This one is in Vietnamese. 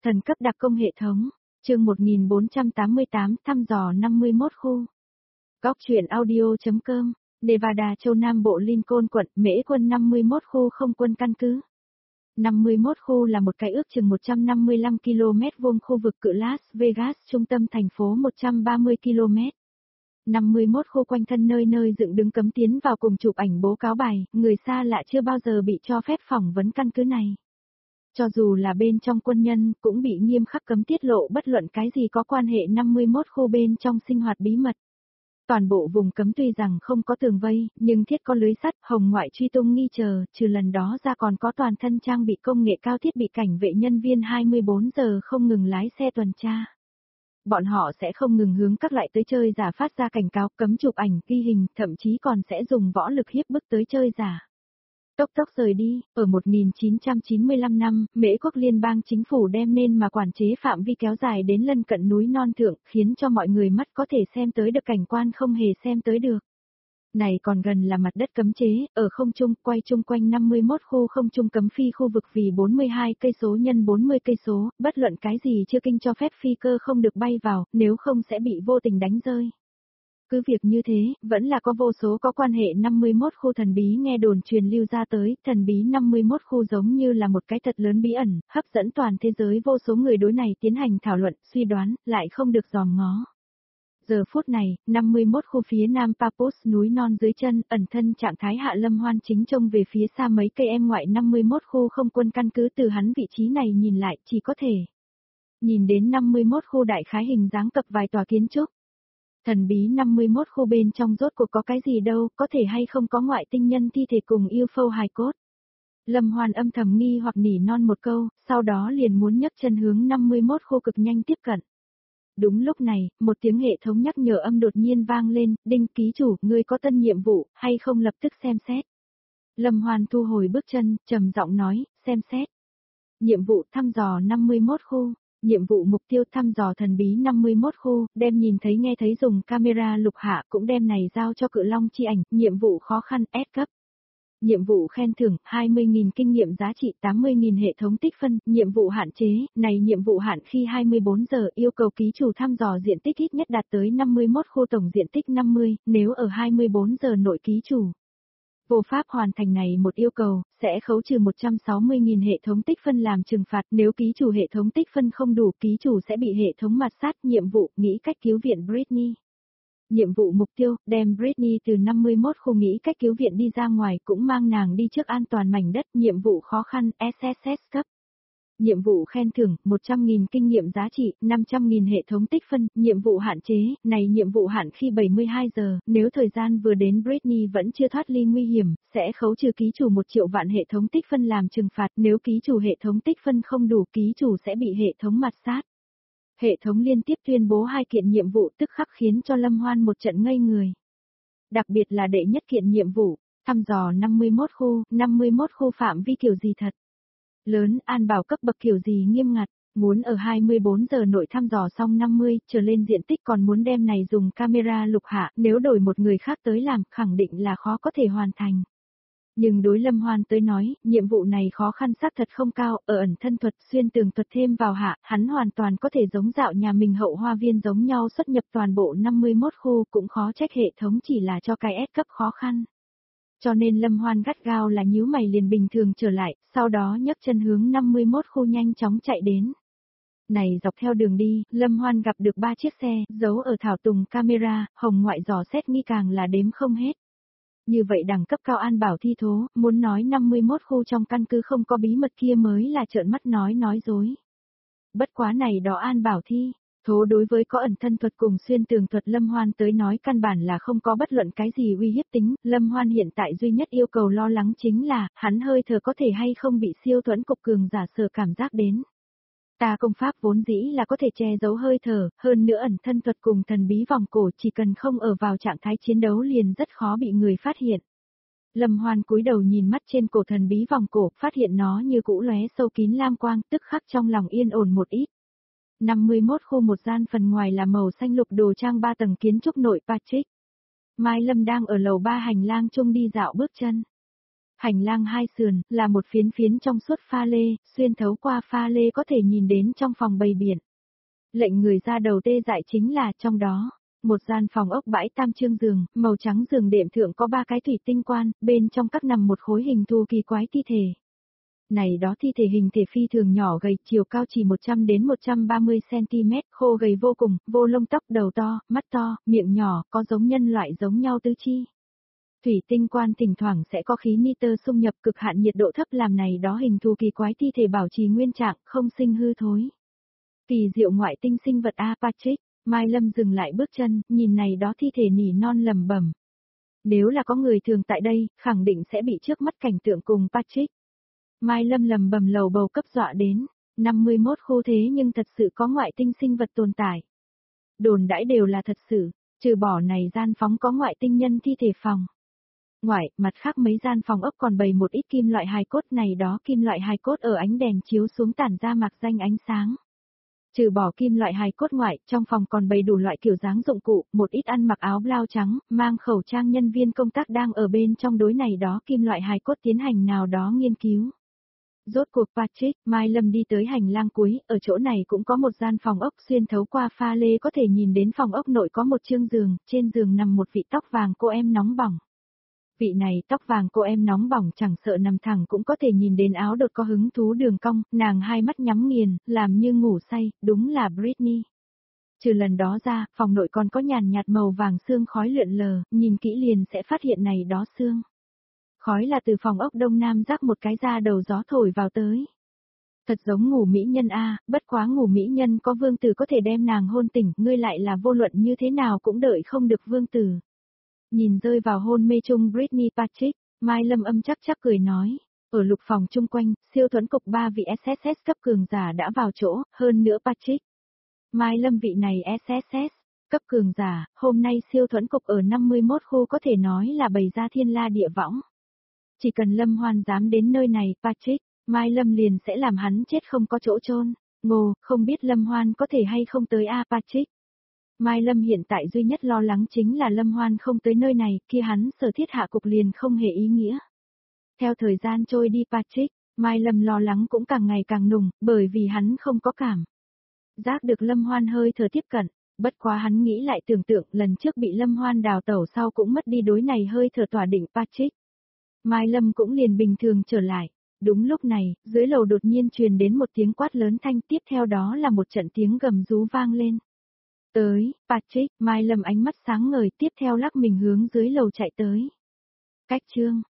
Thần cấp đặc công hệ thống, chương 1488 thăm dò 51 khu. Góc truyện audio.com, Nevada châu Nam bộ Lincoln quận, Mễ quân 51 khu không quân căn cứ. 51 khu là một cái ước chừng 155 km vuông khu vực cự Las Vegas trung tâm thành phố 130 km. 51 khu quanh thân nơi nơi dựng đứng cấm tiến vào cùng chụp ảnh bố cáo bài, người xa lạ chưa bao giờ bị cho phép phỏng vấn căn cứ này. Cho dù là bên trong quân nhân, cũng bị nghiêm khắc cấm tiết lộ bất luận cái gì có quan hệ 51 khu bên trong sinh hoạt bí mật. Toàn bộ vùng cấm tuy rằng không có tường vây, nhưng thiết có lưới sắt, hồng ngoại truy tung nghi chờ, trừ lần đó ra còn có toàn thân trang bị công nghệ cao thiết bị cảnh vệ nhân viên 24 giờ không ngừng lái xe tuần tra. Bọn họ sẽ không ngừng hướng các loại tới chơi giả phát ra cảnh cáo, cấm chụp ảnh, ghi hình, thậm chí còn sẽ dùng võ lực hiếp bức tới chơi giả. Tốc tốc rời đi, ở 1995 năm, Mễ quốc liên bang chính phủ đem nên mà quản chế phạm vi kéo dài đến lân cận núi non thượng, khiến cho mọi người mắt có thể xem tới được cảnh quan không hề xem tới được. Này còn gần là mặt đất cấm chế, ở không trung, quay chung quanh 51 khu không trung cấm phi khu vực vì 42 cây số nhân 40 cây số, bất luận cái gì chưa kinh cho phép phi cơ không được bay vào, nếu không sẽ bị vô tình đánh rơi. Cứ việc như thế, vẫn là có vô số có quan hệ 51 khu thần bí nghe đồn truyền lưu ra tới, thần bí 51 khu giống như là một cái thật lớn bí ẩn, hấp dẫn toàn thế giới vô số người đối này tiến hành thảo luận, suy đoán, lại không được dòm ngó. Giờ phút này, 51 khu phía nam Papos núi non dưới chân, ẩn thân trạng thái Hạ Lâm Hoan chính trông về phía xa mấy cây em ngoại 51 khu không quân căn cứ từ hắn vị trí này nhìn lại chỉ có thể nhìn đến 51 khu đại khái hình dáng cập vài tòa kiến trúc. Thần bí 51 khu bên trong rốt cuộc có cái gì đâu, có thể hay không có ngoại tinh nhân thi thể cùng UFO hài cốt. Lâm Hoan âm thầm nghi hoặc nỉ non một câu, sau đó liền muốn nhấc chân hướng 51 khu cực nhanh tiếp cận. Đúng lúc này, một tiếng hệ thống nhắc nhở âm đột nhiên vang lên, Đinh ký chủ, ngươi có tân nhiệm vụ, hay không lập tức xem xét. Lâm Hoan thu hồi bước chân, trầm giọng nói, xem xét. Nhiệm vụ thăm dò 51 khu. Nhiệm vụ mục tiêu thăm dò thần bí 51 khu, đem nhìn thấy nghe thấy dùng camera lục hạ cũng đem này giao cho Cự Long chi ảnh, nhiệm vụ khó khăn S cấp. Nhiệm vụ khen thưởng, 20.000 kinh nghiệm giá trị 80.000 hệ thống tích phân, nhiệm vụ hạn chế, này nhiệm vụ hạn khi 24 giờ yêu cầu ký chủ thăm dò diện tích ít nhất đạt tới 51 khu tổng diện tích 50, nếu ở 24 giờ nội ký chủ vô pháp hoàn thành này một yêu cầu, sẽ khấu trừ 160.000 hệ thống tích phân làm trừng phạt, nếu ký chủ hệ thống tích phân không đủ, ký chủ sẽ bị hệ thống mặt sát. Nhiệm vụ, nghĩ cách cứu viện Britney. Nhiệm vụ mục tiêu, đem Britney từ 51 khu nghĩ cách cứu viện đi ra ngoài, cũng mang nàng đi trước an toàn mảnh đất. Nhiệm vụ khó khăn, SSS cấp. Nhiệm vụ khen thưởng, 100.000 kinh nghiệm giá trị, 500.000 hệ thống tích phân, nhiệm vụ hạn chế, này nhiệm vụ hạn khi 72 giờ, nếu thời gian vừa đến Britney vẫn chưa thoát ly nguy hiểm, sẽ khấu trừ ký chủ 1 triệu vạn hệ thống tích phân làm trừng phạt, nếu ký chủ hệ thống tích phân không đủ, ký chủ sẽ bị hệ thống mặt sát. Hệ thống liên tiếp tuyên bố 2 kiện nhiệm vụ tức khắc khiến cho Lâm Hoan một trận ngây người. Đặc biệt là đệ nhất kiện nhiệm vụ, thăm dò 51 khu phạm vi kiểu gì thật lớn, an bảo cấp bậc kiểu gì nghiêm ngặt, muốn ở 24 giờ nội thăm dò xong 50 trở lên diện tích còn muốn đem này dùng camera lục hạ, nếu đổi một người khác tới làm, khẳng định là khó có thể hoàn thành. Nhưng đối Lâm Hoan tới nói, nhiệm vụ này khó khăn xác thật không cao, ở ẩn thân thuật xuyên tường thuật thêm vào hạ, hắn hoàn toàn có thể giống dạo nhà mình hậu hoa viên giống nhau xuất nhập toàn bộ 51 khu, cũng khó trách hệ thống chỉ là cho cái S cấp khó khăn. Cho nên Lâm Hoan gắt gao là nhíu mày liền bình thường trở lại, sau đó nhấc chân hướng 51 khu nhanh chóng chạy đến. Này dọc theo đường đi, Lâm Hoan gặp được 3 chiếc xe, giấu ở thảo tùng camera, hồng ngoại dò xét nghi càng là đếm không hết. Như vậy đẳng cấp cao an bảo thi thố, muốn nói 51 khu trong căn cứ không có bí mật kia mới là trợn mắt nói dối. Bất quá này đó an bảo thi thố đối với có ẩn thân thuật cùng xuyên tường thuật Lâm Hoan tới nói căn bản là không có bất luận cái gì uy hiếp tính, Lâm Hoan hiện tại duy nhất yêu cầu lo lắng chính là, hắn hơi thở có thể hay không bị siêu thuẫn cục cường giả sở cảm giác đến. Ta công pháp vốn dĩ là có thể che giấu hơi thở, hơn nữa ẩn thân thuật cùng thần bí vòng cổ chỉ cần không ở vào trạng thái chiến đấu liền rất khó bị người phát hiện. Lâm Hoan cúi đầu nhìn mắt trên cổ thần bí vòng cổ, phát hiện nó như cũ lóe sâu kín lam quang, tức khắc trong lòng yên ổn một ít. 51 khu một gian phần ngoài là màu xanh lục đồ trang 3 tầng kiến trúc nội Patrick. Mai Lâm đang ở lầu 3 hành lang chung đi dạo bước chân. Hành lang hai sườn, là một phiến phiến trong suốt pha lê, xuyên thấu qua pha lê có thể nhìn đến trong phòng bày biển. Lệnh người ra đầu tê dại chính là trong đó, một gian phòng ốc bãi tam chương giường, màu trắng giường đệm thượng có 3 cái thủy tinh quan, bên trong các nằm một khối hình thù kỳ quái thi thể. Này đó thi thể hình thể phi thường nhỏ gầy, chiều cao chỉ 100 đến 130 cm, khô gầy vô cùng, vô lông tóc, đầu to, mắt to, miệng nhỏ, có giống nhân loại giống nhau tứ chi. Thủy tinh quan thỉnh thoảng sẽ có khí nitơ xung nhập, cực hạn nhiệt độ thấp làm này đó hình thù kỳ quái thi thể bảo trì nguyên trạng, không sinh hư thối. Kỳ diệu ngoại tinh sinh vật A Patrick, Mai Lâm dừng lại bước chân, nhìn này đó thi thể nỉ non lầm bẩm. Nếu là có người thường tại đây, khẳng định sẽ bị trước mắt cảnh tượng cùng Patrick. Mai Lâm lầm bầm lầu bầu cấp dọa đến, 51 khu thế nhưng thật sự có ngoại tinh sinh vật tồn tại. Đồn đãi đều là thật sự, trừ bỏ này gian phóng có ngoại tinh nhân thi thể phòng. Ngoại, mặt khác mấy gian phòng ốc còn bày một ít kim loại hài cốt, này đó kim loại hài cốt ở ánh đèn chiếu xuống tản ra mạc danh ánh sáng. Trừ bỏ kim loại hài cốt ngoại, trong phòng còn bày đủ loại kiểu dáng dụng cụ, một ít ăn mặc áo blau trắng, mang khẩu trang nhân viên công tác đang ở bên trong đối này đó kim loại hài cốt tiến hành nào đó nghiên cứu. Rốt cuộc Patrick, Mai Lâm đi tới hành lang cuối, ở chỗ này cũng có một gian phòng ốc xuyên thấu qua pha lê có thể nhìn đến phòng ốc nội có một chương giường, trên giường nằm một vị tóc vàng cô em nóng bỏng. Vị này tóc vàng cô em nóng bỏng chẳng sợ nằm thẳng cũng có thể nhìn đến áo đột có hứng thú đường cong, nàng hai mắt nhắm nghiền, làm như ngủ say, đúng là Britney. Trừ lần đó ra, phòng nội còn có nhàn nhạt màu vàng sương khói lượn lờ, nhìn kỹ liền sẽ phát hiện này đó sương. Khói là từ phòng ốc đông nam rác một cái ra đầu gió thổi vào tới. Thật giống ngủ mỹ nhân a, bất quá ngủ mỹ nhân có vương tử có thể đem nàng hôn tỉnh, ngươi lại là vô luận như thế nào cũng đợi không được vương tử. Nhìn rơi vào hôn mê chung Britney Patrick, Mai Lâm âm chắc chắc cười nói, ở lục phòng chung quanh, siêu thuẫn cục 3 vị SSS cấp cường giả đã vào chỗ, hơn nữa Patrick. Mai Lâm vị này SSS, cấp cường giả, hôm nay siêu thuẫn cục ở 51 khu có thể nói là bày ra thiên la địa võng. Chỉ cần Lâm Hoan dám đến nơi này, Patrick, Mai Lâm liền sẽ làm hắn chết không có chỗ chôn. Ngô, không biết Lâm Hoan có thể hay không tới a Patrick. Mai Lâm hiện tại duy nhất lo lắng chính là Lâm Hoan không tới nơi này, kia hắn sở thiết hạ cục liền không hề ý nghĩa. Theo thời gian trôi đi Patrick, Mai Lâm lo lắng cũng càng ngày càng nùng, bởi vì hắn không có cảm giác được Lâm Hoan hơi thở tiếp cận, bất quá hắn nghĩ lại tưởng tượng lần trước bị Lâm Hoan đào tẩu sau cũng mất đi đối này hơi thở tỏa định Patrick. Mai Lâm cũng liền bình thường trở lại. Đúng lúc này, dưới lầu đột nhiên truyền đến một tiếng quát lớn thanh, tiếp theo đó là một trận tiếng gầm rú vang lên. Tới, Patrick, Mai Lâm ánh mắt sáng ngời, tiếp theo lắc mình hướng dưới lầu chạy tới. Cách chương